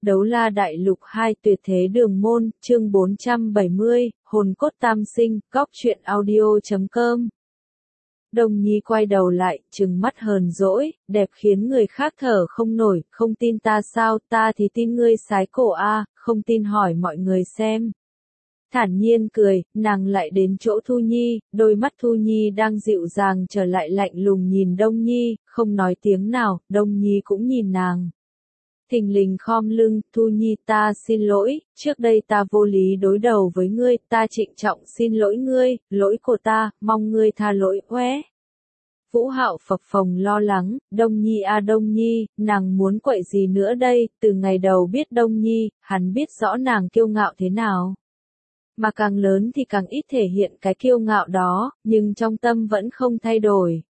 Đấu La Đại Lục 2 Tuyệt Thế Đường Môn, chương 470, Hồn Cốt Tam Sinh, Góc truyện audio.com. Đông Nhi quay đầu lại, trừng mắt hờn dỗi, đẹp khiến người khác thở không nổi, không tin ta sao, ta thì tin ngươi sái cổ a, không tin hỏi mọi người xem. Thản nhiên cười, nàng lại đến chỗ Thu Nhi, đôi mắt Thu Nhi đang dịu dàng trở lại lạnh lùng nhìn Đông Nhi, không nói tiếng nào, Đông Nhi cũng nhìn nàng. Thình lình khom lưng, Thu Nhi ta xin lỗi, trước đây ta vô lý đối đầu với ngươi, ta trịnh trọng xin lỗi ngươi, lỗi của ta, mong ngươi tha lỗi, oé. Vũ Hạo phập phồng lo lắng, Đông Nhi a Đông Nhi, nàng muốn quậy gì nữa đây, từ ngày đầu biết Đông Nhi, hắn biết rõ nàng kiêu ngạo thế nào. Mà càng lớn thì càng ít thể hiện cái kiêu ngạo đó, nhưng trong tâm vẫn không thay đổi.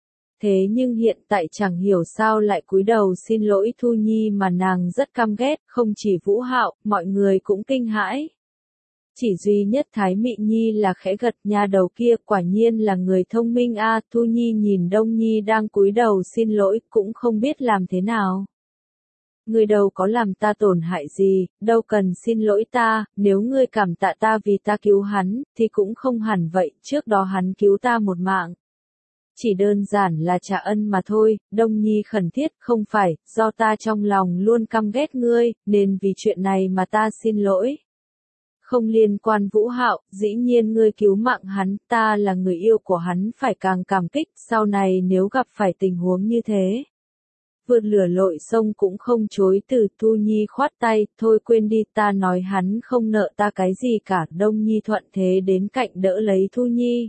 Thế nhưng hiện tại chẳng hiểu sao lại cúi đầu xin lỗi Thu Nhi mà nàng rất căm ghét, không chỉ Vũ Hạo, mọi người cũng kinh hãi. Chỉ duy nhất Thái Mị Nhi là khẽ gật, nha đầu kia quả nhiên là người thông minh a. Thu Nhi nhìn Đông Nhi đang cúi đầu xin lỗi, cũng không biết làm thế nào. Ngươi đâu có làm ta tổn hại gì, đâu cần xin lỗi ta, nếu ngươi cảm tạ ta vì ta cứu hắn, thì cũng không hẳn vậy, trước đó hắn cứu ta một mạng. Chỉ đơn giản là trả ân mà thôi, Đông Nhi khẩn thiết, không phải, do ta trong lòng luôn căm ghét ngươi, nên vì chuyện này mà ta xin lỗi. Không liên quan Vũ Hạo, dĩ nhiên ngươi cứu mạng hắn, ta là người yêu của hắn phải càng cảm kích, sau này nếu gặp phải tình huống như thế. Vượt lửa lội sông cũng không chối từ. Thu Nhi khoát tay, thôi quên đi, ta nói hắn không nợ ta cái gì cả. Đông Nhi thuận thế đến cạnh đỡ lấy Thu Nhi.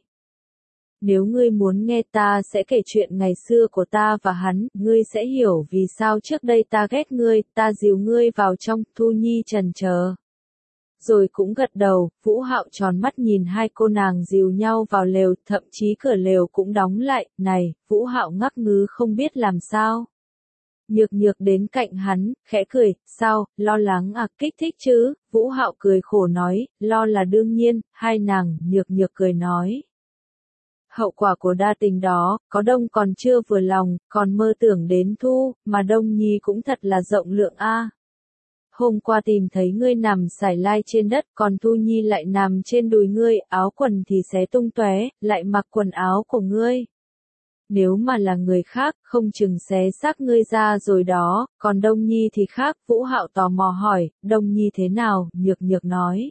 Nếu ngươi muốn nghe ta sẽ kể chuyện ngày xưa của ta và hắn, ngươi sẽ hiểu vì sao trước đây ta ghét ngươi, ta dìu ngươi vào trong. Thu Nhi chần chờ. Rồi cũng gật đầu. Vũ Hạo tròn mắt nhìn hai cô nàng dìu nhau vào lều, thậm chí cửa lều cũng đóng lại. Này, Vũ Hạo ngắc ngứ không biết làm sao. Nhược nhược đến cạnh hắn, khẽ cười, sao, lo lắng à, kích thích chứ, Vũ Hạo cười khổ nói, lo là đương nhiên, hai nàng, nhược nhược cười nói. Hậu quả của đa tình đó, có Đông còn chưa vừa lòng, còn mơ tưởng đến Thu, mà Đông Nhi cũng thật là rộng lượng a. Hôm qua tìm thấy ngươi nằm sải lai trên đất, còn Thu Nhi lại nằm trên đùi ngươi, áo quần thì xé tung tóe, lại mặc quần áo của ngươi. Nếu mà là người khác, không chừng xé xác ngươi ra rồi đó, còn Đông Nhi thì khác. Vũ Hạo tò mò hỏi, Đông Nhi thế nào, nhược nhược nói.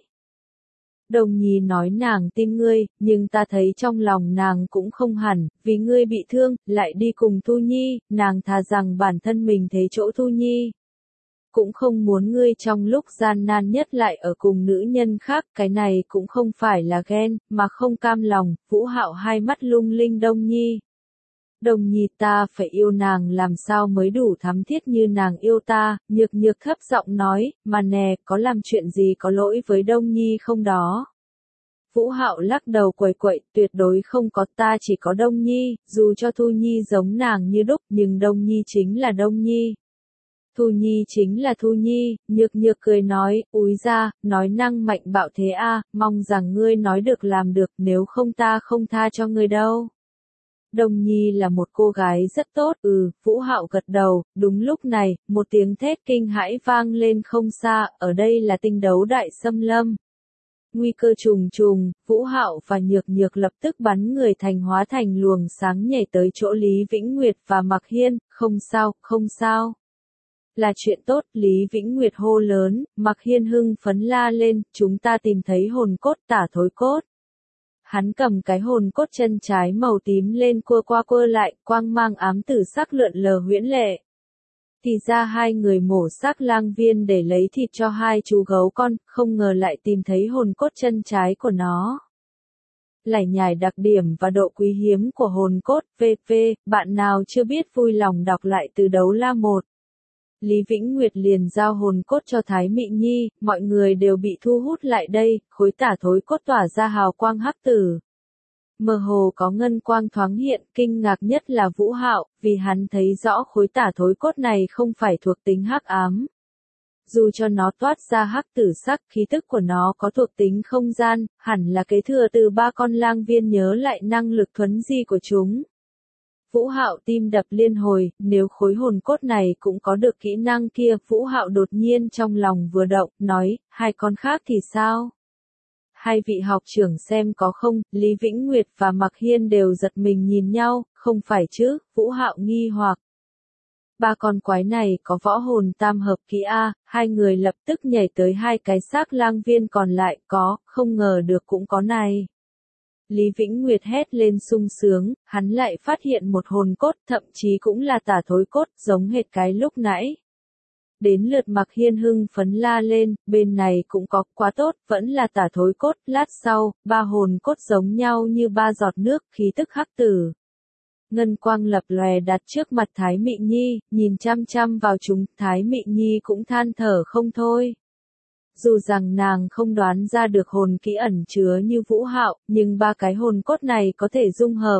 Đông Nhi nói nàng tin ngươi, nhưng ta thấy trong lòng nàng cũng không hẳn, vì ngươi bị thương, lại đi cùng Thu Nhi, nàng thà rằng bản thân mình thấy chỗ Thu Nhi. Cũng không muốn ngươi trong lúc gian nan nhất lại ở cùng nữ nhân khác, cái này cũng không phải là ghen, mà không cam lòng. Vũ Hạo hai mắt lung linh Đông Nhi. Đông Nhi ta phải yêu nàng làm sao mới đủ thắm thiết như nàng yêu ta, nhược nhược thấp giọng nói, mà nè, có làm chuyện gì có lỗi với Đông Nhi không đó? Vũ Hạo lắc đầu quẩy quậy, tuyệt đối không có, ta chỉ có Đông Nhi, dù cho Thu Nhi giống nàng như đúc, nhưng Đông Nhi chính là Đông Nhi. Thu Nhi chính là Thu Nhi, nhược nhược cười nói, úi ra, nói năng mạnh bạo thế a, mong rằng ngươi nói được làm được, nếu không ta không tha cho ngươi đâu. Đông Nhi là một cô gái rất tốt, Vũ Hạo gật đầu. Đúng lúc này, một tiếng thét kinh hãi vang lên không xa, ở đây là tinh đấu đại xâm lâm. Nguy cơ trùng trùng, Vũ Hạo và nhược nhược lập tức bắn người thành hóa thành luồng sáng nhảy tới chỗ Lý Vĩnh Nguyệt và Mạc Hiên, không sao, không sao. Là chuyện tốt, Lý Vĩnh Nguyệt hô lớn, Mạc Hiên hưng phấn la lên, chúng ta tìm thấy hồn cốt tả thối cốt. Hắn cầm cái hồn cốt chân trái màu tím lên cua qua cua lại, quang mang ám tử sắc lượn lờ huyễn lệ. Thì ra hai người mổ xác lang viên để lấy thịt cho hai chú gấu con, không ngờ lại tìm thấy hồn cốt chân trái của nó. Lải nhải đặc điểm và độ quý hiếm của hồn cốt, VV, bạn nào chưa biết vui lòng đọc lại từ Đấu La 1. Lý Vĩnh Nguyệt liền giao hồn cốt cho Thái Mị Nhi, mọi người đều bị thu hút lại đây, khối tả thối cốt tỏa ra hào quang hắc tử. Mơ hồ có ngân quang thoáng hiện, kinh ngạc nhất là Vũ Hạo, vì hắn thấy rõ khối tả thối cốt này không phải thuộc tính hắc ám. Dù cho nó toát ra hắc tử sắc, khí tức của nó có thuộc tính không gian, hẳn là kế thừa từ ba con lang viên nhớ lại năng lực thuấn di của chúng. Vũ Hạo tim đập liên hồi, nếu khối hồn cốt này cũng có được kỹ năng kia, Vũ Hạo đột nhiên trong lòng vừa động, nói, hai con khác thì sao? Hai vị học trưởng xem có không, Lý Vĩnh Nguyệt và Mạc Hiên đều giật mình nhìn nhau, không phải chứ, Vũ Hạo nghi hoặc. Ba con quái này có võ hồn tam hợp kỹ A, hai người lập tức nhảy tới hai cái xác lang viên còn lại, có, không ngờ được cũng có này. Lý Vĩnh Nguyệt hét lên sung sướng, hắn lại phát hiện một hồn cốt, thậm chí cũng là tả thối cốt, giống hệt cái lúc nãy. Đến lượt Mạc Hiên hưng phấn la lên, bên này cũng có, quá tốt, vẫn là tả thối cốt, lát sau, ba hồn cốt giống nhau như ba giọt nước, khí tức hắc tử. Ngân quang lập lòe đặt trước mặt Thái Mị Nhi, nhìn chăm chăm vào chúng, Thái Mị Nhi cũng than thở không thôi. Dù rằng nàng không đoán ra được hồn kỹ ẩn chứa như Vũ Hạo, nhưng ba cái hồn cốt này có thể dung hợp.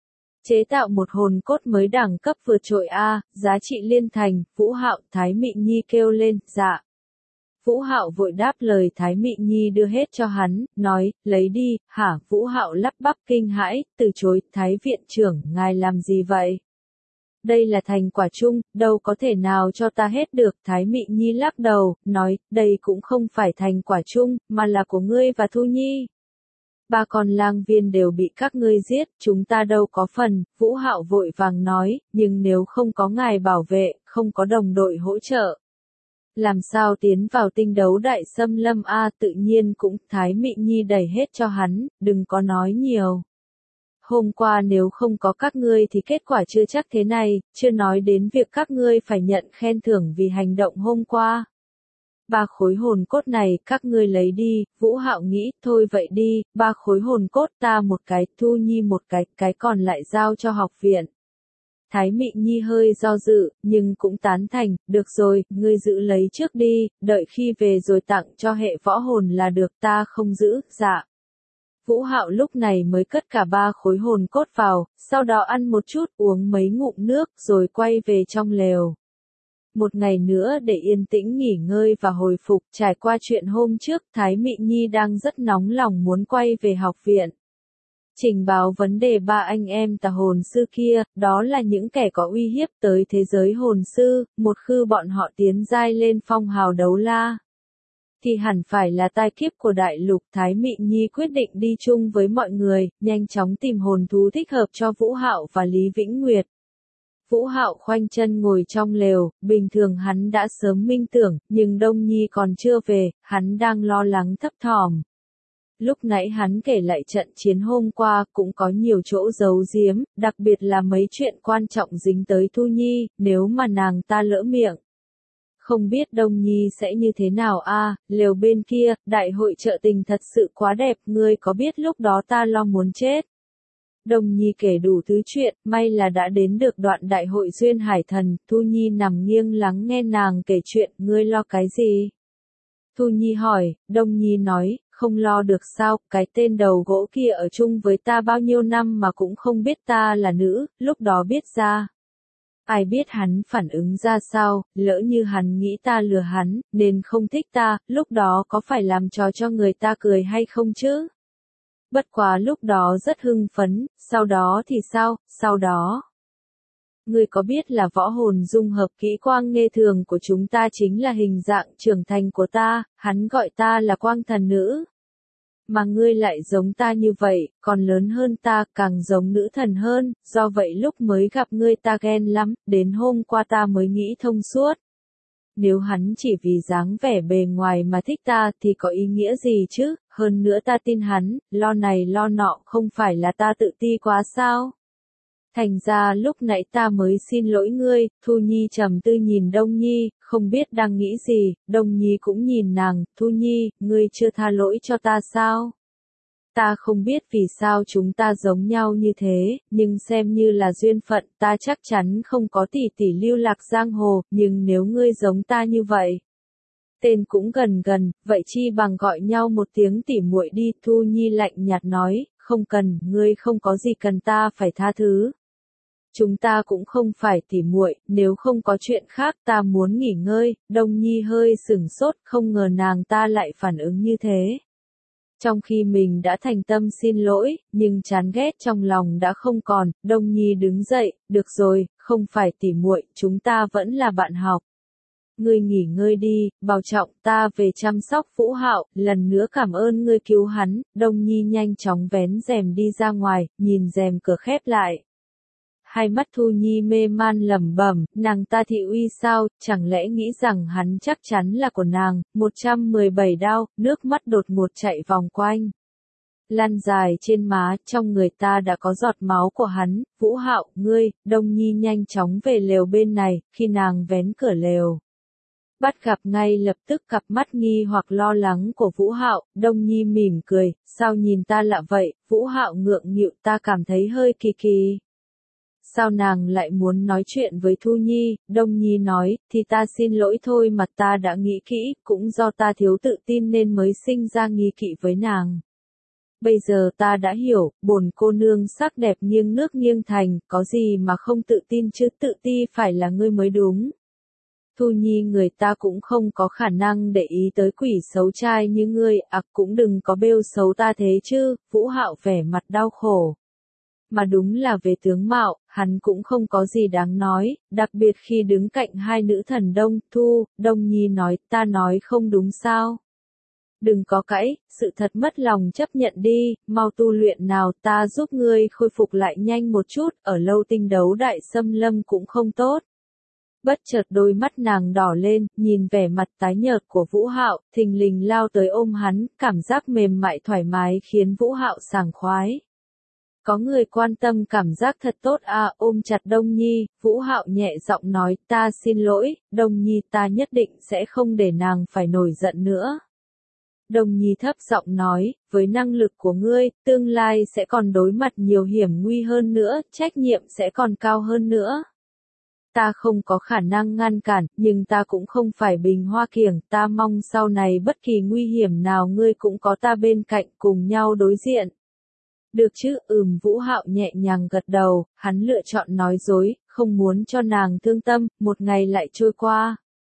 Chế tạo một hồn cốt mới đẳng cấp vượt trội A, giá trị liên thành, Vũ Hạo, Thái Mị Nhi kêu lên, dạ. Vũ Hạo vội đáp lời Thái Mị Nhi đưa hết cho hắn, nói, lấy đi, hả, Vũ Hạo lắp bắp kinh hãi, từ chối, Thái viện trưởng, ngài làm gì vậy? Đây là thành quả chung, đâu có thể nào cho ta hết được, Thái Mị Nhi lắc đầu, nói, đây cũng không phải thành quả chung, mà là của ngươi và Thu Nhi. Ba con lang viên đều bị các ngươi giết, chúng ta đâu có phần, Vũ Hạo vội vàng nói, nhưng nếu không có ngài bảo vệ, không có đồng đội hỗ trợ. Làm sao tiến vào tinh đấu đại xâm lâm A, tự nhiên cũng, Thái Mị Nhi đẩy hết cho hắn, đừng có nói nhiều. Hôm qua nếu không có các ngươi thì kết quả chưa chắc thế này, chưa nói đến việc các ngươi phải nhận khen thưởng vì hành động hôm qua. Ba khối hồn cốt này các ngươi lấy đi, Vũ Hạo nghĩ, thôi vậy đi, ba khối hồn cốt ta một cái, Thu Nhi một cái còn lại giao cho học viện. Thái Mị Nhi hơi do dự, nhưng cũng tán thành, được rồi, ngươi giữ lấy trước đi, đợi khi về rồi tặng cho hệ võ hồn là được, ta không giữ, dạ. Vũ Hạo lúc này mới cất cả ba khối hồn cốt vào, sau đó ăn một chút, uống mấy ngụm nước, rồi quay về trong lều. Một ngày nữa để yên tĩnh nghỉ ngơi và hồi phục, trải qua chuyện hôm trước, Thái Mị Nhi đang rất nóng lòng muốn quay về học viện. Trình báo vấn đề ba anh em tà hồn sư kia, đó là những kẻ có uy hiếp tới thế giới hồn sư, một khi bọn họ tiến giai lên phong hào đấu la. Thì hẳn phải là tai kiếp của đại lục. Thái Mị Nhi quyết định đi chung với mọi người, nhanh chóng tìm hồn thú thích hợp cho Vũ Hạo và Lý Vĩnh Nguyệt. Vũ Hạo khoanh chân ngồi trong lều, bình thường hắn đã sớm minh tưởng, nhưng Đông Nhi còn chưa về, hắn đang lo lắng thấp thỏm. Lúc nãy hắn kể lại trận chiến hôm qua cũng có nhiều chỗ giấu giếm, đặc biệt là mấy chuyện quan trọng dính tới Thu Nhi, nếu mà nàng ta lỡ miệng. Không biết Đông Nhi sẽ như thế nào a, lều bên kia, đại hội chợ tình thật sự quá đẹp, ngươi có biết lúc đó ta lo muốn chết. Đông Nhi kể đủ thứ chuyện, may là đã đến được đoạn đại hội duyên hải thần, Thu Nhi nằm nghiêng lắng nghe nàng kể chuyện, ngươi lo cái gì? Thu Nhi hỏi, Đông Nhi nói, không lo được sao, cái tên đầu gỗ kia ở chung với ta bao nhiêu năm mà cũng không biết ta là nữ, lúc đó biết ra. Ai biết hắn phản ứng ra sao, lỡ như hắn nghĩ ta lừa hắn, nên không thích ta, lúc đó có phải làm trò cho người ta cười hay không chứ? Bất quá lúc đó rất hưng phấn, sau đó thì sao, sau đó? Ngươi có biết là võ hồn dung hợp kỹ quang nghe thường của chúng ta chính là hình dạng trưởng thành của ta, hắn gọi ta là quang thần nữ. Mà ngươi lại giống ta như vậy, còn lớn hơn ta, càng giống nữ thần hơn, do vậy lúc mới gặp ngươi ta ghen lắm, đến hôm qua ta mới nghĩ thông suốt. Nếu hắn chỉ vì dáng vẻ bề ngoài mà thích ta thì có ý nghĩa gì chứ, hơn nữa ta tin hắn, lo này lo nọ không phải là ta tự ti quá sao? Thành ra lúc nãy ta mới xin lỗi ngươi, Thu Nhi trầm tư nhìn Đông Nhi, không biết đang nghĩ gì, Đông Nhi cũng nhìn nàng, Thu Nhi, ngươi chưa tha lỗi cho ta sao? Ta không biết vì sao chúng ta giống nhau như thế, nhưng xem như là duyên phận, ta chắc chắn không có tỷ tỷ lưu lạc giang hồ, nhưng nếu ngươi giống ta như vậy. Tên cũng gần gần, vậy chi bằng gọi nhau một tiếng tỉ muội đi, Thu Nhi lạnh nhạt nói, không cần, ngươi không có gì cần ta phải tha thứ. Chúng ta cũng không phải tỉ muội, nếu không có chuyện khác ta muốn nghỉ ngơi, Đông Nhi hơi sửng sốt, không ngờ nàng ta lại phản ứng như thế. Trong khi mình đã thành tâm xin lỗi, nhưng chán ghét trong lòng đã không còn, Đông Nhi đứng dậy, được rồi, không phải tỉ muội, chúng ta vẫn là bạn học. Ngươi nghỉ ngơi đi, bảo trọng, ta về chăm sóc Vũ Hạo, lần nữa cảm ơn ngươi cứu hắn. Đông Nhi nhanh chóng vén rèm đi ra ngoài, nhìn rèm cửa khép lại. Hai mắt Thu Nhi mê man lẩm bẩm, nàng ta thị uy sao, chẳng lẽ nghĩ rằng hắn chắc chắn là của nàng. 117 đao, nước mắt đột ngột chạy vòng quanh. Lăn dài trên má, trong người ta đã có giọt máu của hắn. Vũ Hạo, ngươi. Đông Nhi nhanh chóng về lều bên này, khi nàng vén cửa lều. Bắt gặp ngay lập tức cặp mắt nghi hoặc lo lắng của Vũ Hạo. Đông Nhi mỉm cười, sao nhìn ta lạ vậy? Vũ Hạo ngượng nghịu, ta cảm thấy hơi kỳ kỳ. Sao nàng lại muốn nói chuyện với Thu Nhi? Đông Nhi nói, thì ta xin lỗi thôi mà, ta đã nghĩ kỹ, cũng do ta thiếu tự tin nên mới sinh ra nghi kỵ với nàng. Bây giờ ta đã hiểu, bổn cô nương sắc đẹp nghiêng nước nghiêng thành, có gì mà không tự tin chứ, tự ti phải là ngươi mới đúng. Thu Nhi, người ta cũng không có khả năng để ý tới quỷ xấu trai như ngươi, cũng đừng có bêu xấu ta thế chứ. Vũ Hạo vẻ mặt đau khổ. Mà đúng là về tướng mạo, hắn cũng không có gì đáng nói, đặc biệt khi đứng cạnh hai nữ thần Đông Nhi nói, ta nói không đúng sao? Đừng có cãi, sự thật mất lòng chấp nhận đi, mau tu luyện nào, ta giúp ngươi khôi phục lại nhanh một chút, ở lâu tinh đấu đại xâm lâm cũng không tốt. Bất chợt đôi mắt nàng đỏ lên, nhìn vẻ mặt tái nhợt của Vũ Hạo, thình lình lao tới ôm hắn, cảm giác mềm mại thoải mái khiến Vũ Hạo sảng khoái. Có người quan tâm, cảm giác thật tốt à. Ôm chặt Đông Nhi, Vũ Hạo nhẹ giọng nói, ta xin lỗi, Đông Nhi, ta nhất định sẽ không để nàng phải nổi giận nữa. Đông Nhi thấp giọng nói, với năng lực của ngươi, tương lai sẽ còn đối mặt nhiều hiểm nguy hơn nữa, trách nhiệm sẽ còn cao hơn nữa. Ta không có khả năng ngăn cản, nhưng ta cũng không phải Bình Hoa Kiểng, ta mong sau này bất kỳ nguy hiểm nào ngươi cũng có ta bên cạnh, cùng nhau đối diện. Được chứ, Vũ Hạo nhẹ nhàng gật đầu, hắn lựa chọn nói dối, không muốn cho nàng thương tâm. Một ngày lại trôi qua.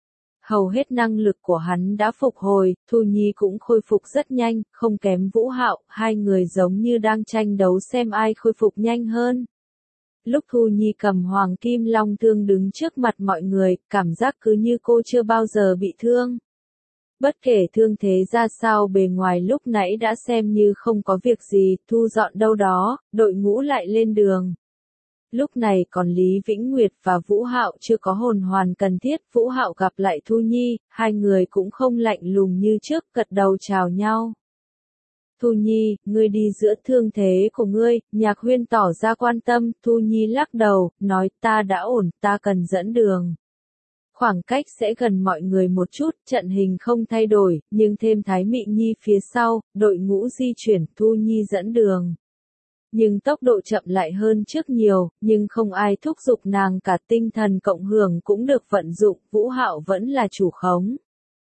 Hầu hết năng lực của hắn đã phục hồi, Thu Nhi cũng khôi phục rất nhanh, không kém Vũ Hạo, hai người giống như đang tranh đấu xem ai khôi phục nhanh hơn. Lúc Thu Nhi cầm Hoàng Kim Long Thương đứng trước mặt mọi người, cảm giác cứ như cô chưa bao giờ bị thương. Bất kể thương thế ra sao, bề ngoài lúc nãy đã xem như không có việc gì, thu dọn đâu đó, đội ngũ lại lên đường. Lúc này còn Lý Vĩnh Nguyệt và Vũ Hạo chưa có hồn hoàn cần thiết. Vũ Hạo gặp lại Thu Nhi, hai người cũng không lạnh lùng như trước, gật đầu chào nhau. Thu Nhi, ngươi đi giữa thương thế của ngươi. Nhạc Huyên tỏ ra quan tâm. Thu Nhi lắc đầu, nói, ta đã ổn, ta cần dẫn đường. Khoảng cách sẽ gần mọi người một chút, trận hình không thay đổi, nhưng thêm Thái Mị Nhi phía sau, đội ngũ di chuyển, Thu Nhi dẫn đường. Nhưng tốc độ chậm lại hơn trước nhiều, nhưng không ai thúc giục nàng cả, tinh thần cộng hưởng cũng được vận dụng, Vũ Hạo vẫn là chủ khống.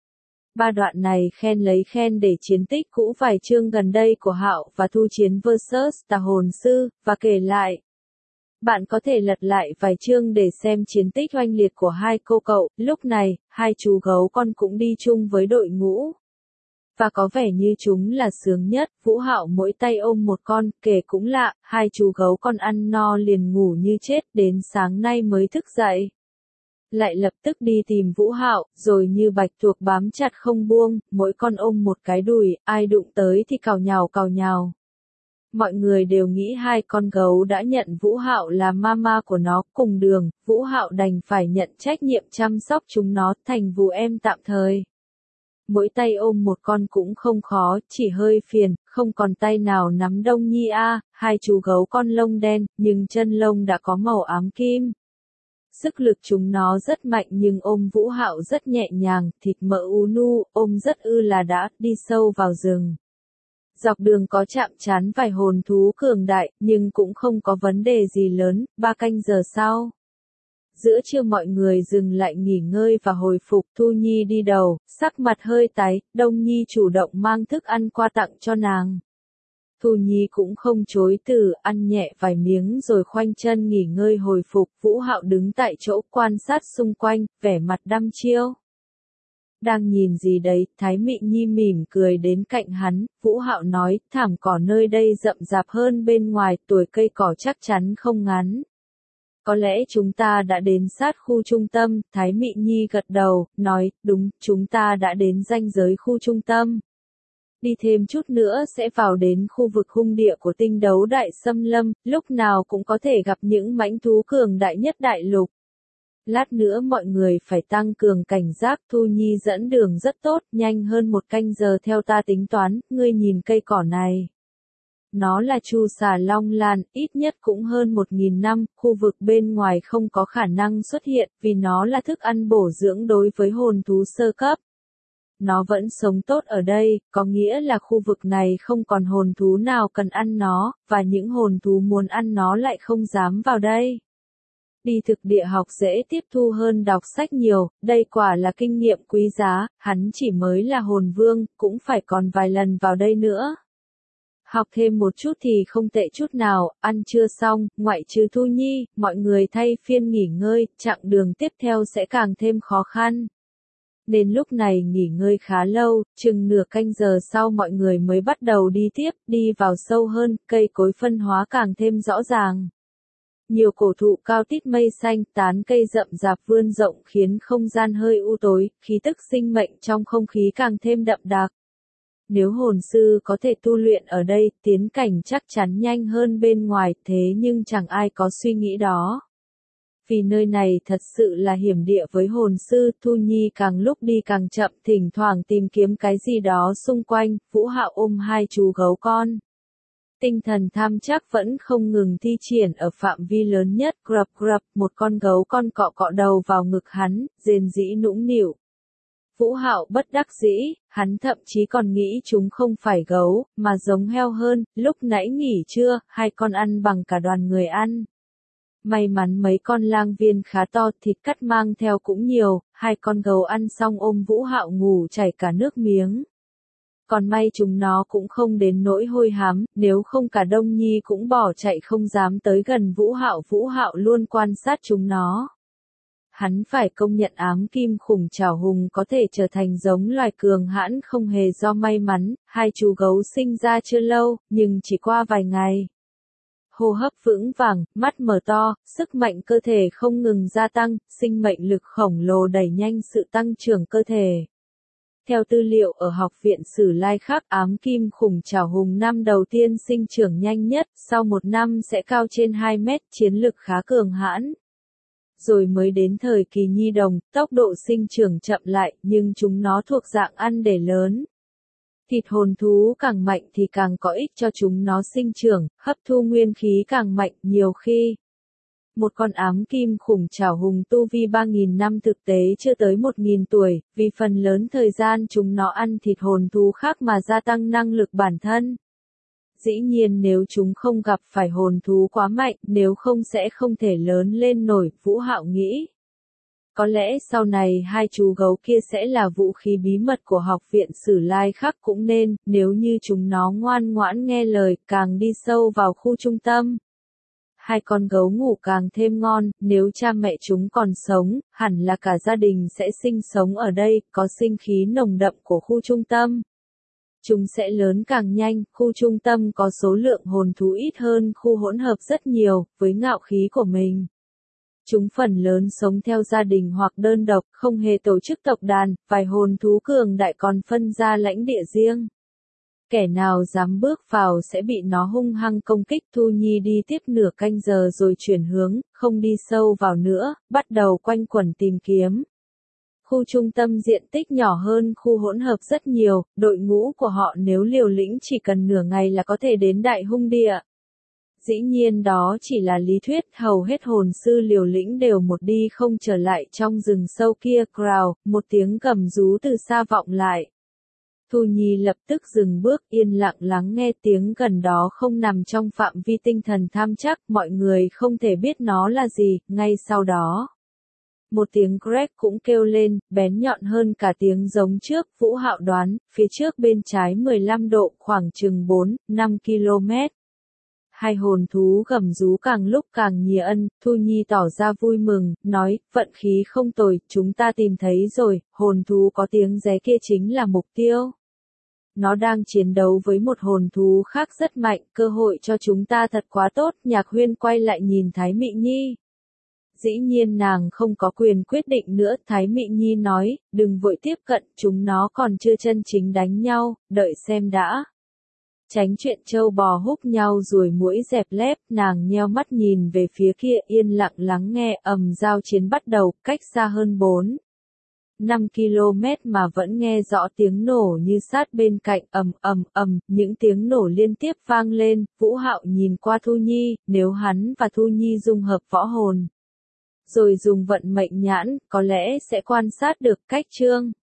Ba đoạn này khen lấy khen để chiến tích cũ vài chương gần đây của Hạo và Thu chiến vs Tà Hồn Sư, và kể lại. Bạn có thể lật lại vài chương để xem chiến tích oanh liệt của hai cô cậu. Lúc này, hai chú gấu con cũng đi chung với đội ngũ. Và có vẻ như chúng là sướng nhất. Vũ Hạo mỗi tay ôm một con, kể cũng lạ, hai chú gấu con ăn no liền ngủ như chết, đến sáng nay mới thức dậy. Lại lập tức đi tìm Vũ Hạo, rồi như bạch tuộc bám chặt không buông, mỗi con ôm một cái đùi, ai đụng tới thì cào nhào cào nhào. Mọi người đều nghĩ hai con gấu đã nhận Vũ Hạo là mama của nó, cùng đường, Vũ Hạo đành phải nhận trách nhiệm chăm sóc chúng nó, thành vú em tạm thời. Mỗi tay ôm một con cũng không khó, chỉ hơi phiền, không còn tay nào nắm Đông Nhi a. Hai chú gấu con lông đen, nhưng chân lông đã có màu ám kim. Sức lực chúng nó rất mạnh nhưng ôm Vũ Hạo rất nhẹ nhàng, thịt mỡ u nu, ôm rất là đã, đi sâu vào rừng. Dọc đường có chạm trán vài hồn thú cường đại, nhưng cũng không có vấn đề gì lớn. 3 canh giờ sau, giữa trưa mọi người dừng lại nghỉ ngơi và hồi phục. Thu Nhi đi đầu, sắc mặt hơi tái, Đông Nhi chủ động mang thức ăn qua tặng cho nàng. Thu Nhi cũng không chối từ, ăn nhẹ vài miếng rồi khoanh chân nghỉ ngơi hồi phục. Vũ Hạo đứng tại chỗ quan sát xung quanh, vẻ mặt đăm chiêu. Đang nhìn gì đấy, Thái Mị Nhi mỉm cười đến cạnh hắn, Vũ Hạo nói, thảm cỏ nơi đây rậm rạp hơn bên ngoài, tuổi cây cỏ chắc chắn không ngắn. Có lẽ chúng ta đã đến sát khu trung tâm, Thái Mị Nhi gật đầu, nói, đúng, chúng ta đã đến ranh giới khu trung tâm. Đi thêm chút nữa sẽ vào đến khu vực hung địa của tinh đấu đại xâm lâm, lúc nào cũng có thể gặp những mãnh thú cường đại nhất đại lục. Lát nữa mọi người phải tăng cường cảnh giác, Thu Nhi dẫn đường rất tốt, nhanh hơn 1 canh giờ theo ta tính toán, ngươi nhìn cây cỏ này. Nó là chu xà long lan, ít nhất cũng hơn 1.000 năm, khu vực bên ngoài không có khả năng xuất hiện, vì nó là thức ăn bổ dưỡng đối với hồn thú sơ cấp. Nó vẫn sống tốt ở đây, có nghĩa là khu vực này không còn hồn thú nào cần ăn nó, và những hồn thú muốn ăn nó lại không dám vào đây. Đi thực địa học dễ tiếp thu hơn đọc sách nhiều, đây quả là kinh nghiệm quý giá, hắn chỉ mới là hồn vương, cũng phải còn vài lần vào đây nữa. Học thêm một chút thì không tệ chút nào, ăn trưa xong, ngoại trừ Thu Nhi, mọi người thay phiên nghỉ ngơi, chặng đường tiếp theo sẽ càng thêm khó khăn. Đến lúc này nghỉ ngơi khá lâu, chừng nửa canh giờ sau mọi người mới bắt đầu đi tiếp, đi vào sâu hơn, cây cối phân hóa càng thêm rõ ràng. Nhiều cổ thụ cao tít mây xanh, tán cây rậm rạp vươn rộng khiến không gian hơi u tối, khí tức sinh mệnh trong không khí càng thêm đậm đặc. Nếu hồn sư có thể tu luyện ở đây, tiến cảnh chắc chắn nhanh hơn bên ngoài, thế nhưng chẳng ai có suy nghĩ đó. Vì nơi này thật sự là hiểm địa với hồn sư, Thu Nhi càng lúc đi càng chậm, thỉnh thoảng tìm kiếm cái gì đó xung quanh, Vũ Hạo ôm 2 chú gấu con. Tinh thần tham chắc vẫn không ngừng thi triển ở phạm vi lớn nhất, grập grập, một con gấu con cọ cọ đầu vào ngực hắn, rền rĩ nũng nịu. Vũ Hạo bất đắc dĩ, hắn thậm chí còn nghĩ chúng không phải gấu, mà giống heo hơn, lúc nãy nghỉ trưa, 2 con ăn bằng cả đoàn người ăn. May mắn mấy con lang viên khá to, thịt cắt mang theo cũng nhiều, 2 con gấu ăn xong ôm Vũ Hạo ngủ chảy cả nước miếng. Còn may chúng nó cũng không đến nỗi hôi hám, nếu không cả Đông Nhi cũng bỏ chạy không dám tới gần Vũ Hạo luôn quan sát chúng nó. Hắn phải công nhận ám kim khủng trảo hùng có thể trở thành giống loài cường hãn không hề do may mắn, 2 chú gấu sinh ra chưa lâu, nhưng chỉ qua vài ngày. Hô hấp vững vàng, mắt mở to, sức mạnh cơ thể không ngừng gia tăng, sinh mệnh lực khổng lồ đẩy nhanh sự tăng trưởng cơ thể. Theo tư liệu ở Học viện Sử Lai Khắc, ám kim khủng trảo hùng năm đầu tiên sinh trưởng nhanh nhất, sau 1 năm sẽ cao trên 2 mét, chiến lực khá cường hãn. Rồi mới đến thời kỳ nhi đồng, tốc độ sinh trưởng chậm lại, nhưng chúng nó thuộc dạng ăn để lớn. Thịt hồn thú càng mạnh thì càng có ích cho chúng nó sinh trưởng, hấp thu nguyên khí càng mạnh, nhiều khi. Một con ám kim khủng trảo hùng tu vi 3.000 năm thực tế chưa tới 1.000 tuổi, vì phần lớn thời gian chúng nó ăn thịt hồn thú khác mà gia tăng năng lực bản thân. Dĩ nhiên nếu chúng không gặp phải hồn thú quá mạnh, nếu không sẽ không thể lớn lên nổi, Vũ Hạo nghĩ. Có lẽ sau này 2 chú gấu kia sẽ là vũ khí bí mật của Học viện Sử Lai Khắc cũng nên, nếu như chúng nó ngoan ngoãn nghe lời, càng đi sâu vào khu trung tâm. 2 con gấu ngủ càng thêm ngon, nếu cha mẹ chúng còn sống, hẳn là cả gia đình sẽ sinh sống ở đây, có sinh khí nồng đậm của khu trung tâm. Chúng sẽ lớn càng nhanh, khu trung tâm có số lượng hồn thú ít hơn khu hỗn hợp rất nhiều, với ngạo khí của mình. Chúng phần lớn sống theo gia đình hoặc đơn độc, không hề tổ chức tộc đàn, vài hồn thú cường đại còn phân ra lãnh địa riêng. Kẻ nào dám bước vào sẽ bị nó hung hăng công kích. Thu Nhi đi tiếp nửa canh giờ rồi chuyển hướng, không đi sâu vào nữa, bắt đầu quanh quẩn tìm kiếm. Khu trung tâm diện tích nhỏ hơn khu hỗn hợp rất nhiều, đội ngũ của họ nếu liều lĩnh chỉ cần nửa ngày là có thể đến đại hung địa. Dĩ nhiên đó chỉ là lý thuyết, hầu hết hồn sư liều lĩnh đều một đi không trở lại trong rừng sâu kia. Growl, một tiếng gầm rú từ xa vọng lại. Thu Nhi lập tức dừng bước, yên lặng lắng nghe tiếng gần đó không nằm trong phạm vi tinh thần tham chắc, mọi người không thể biết nó là gì, ngay sau đó. Một tiếng crack cũng kêu lên, bén nhọn hơn cả tiếng giống trước, Vũ Hạo đoán, phía trước bên trái 15 độ, khoảng chừng 4-5 km. Hai hồn thú gầm rú càng lúc càng nhía ân, Thu Nhi tỏ ra vui mừng, nói, vận khí không tồi, chúng ta tìm thấy rồi, hồn thú có tiếng ré kia chính là mục tiêu. Nó đang chiến đấu với một hồn thú khác rất mạnh, cơ hội cho chúng ta thật quá tốt, Nhạc Huyên quay lại nhìn Thái Mị Nhi. Dĩ nhiên nàng không có quyền quyết định nữa, Thái Mị Nhi nói, đừng vội tiếp cận, chúng nó còn chưa chân chính đánh nhau, đợi xem đã. Tránh chuyện trâu bò húc nhau ruồi muỗi dẹp lép, nàng nheo mắt nhìn về phía kia yên lặng lắng nghe giao chiến bắt đầu, cách xa hơn 5 km mà vẫn nghe rõ tiếng nổ như sát bên cạnh những tiếng nổ liên tiếp vang lên, Vũ Hạo nhìn qua Thu Nhi, nếu hắn và Thu Nhi dung hợp võ hồn. Rồi dùng vận mệnh nhãn, có lẽ sẽ quan sát được cách chương.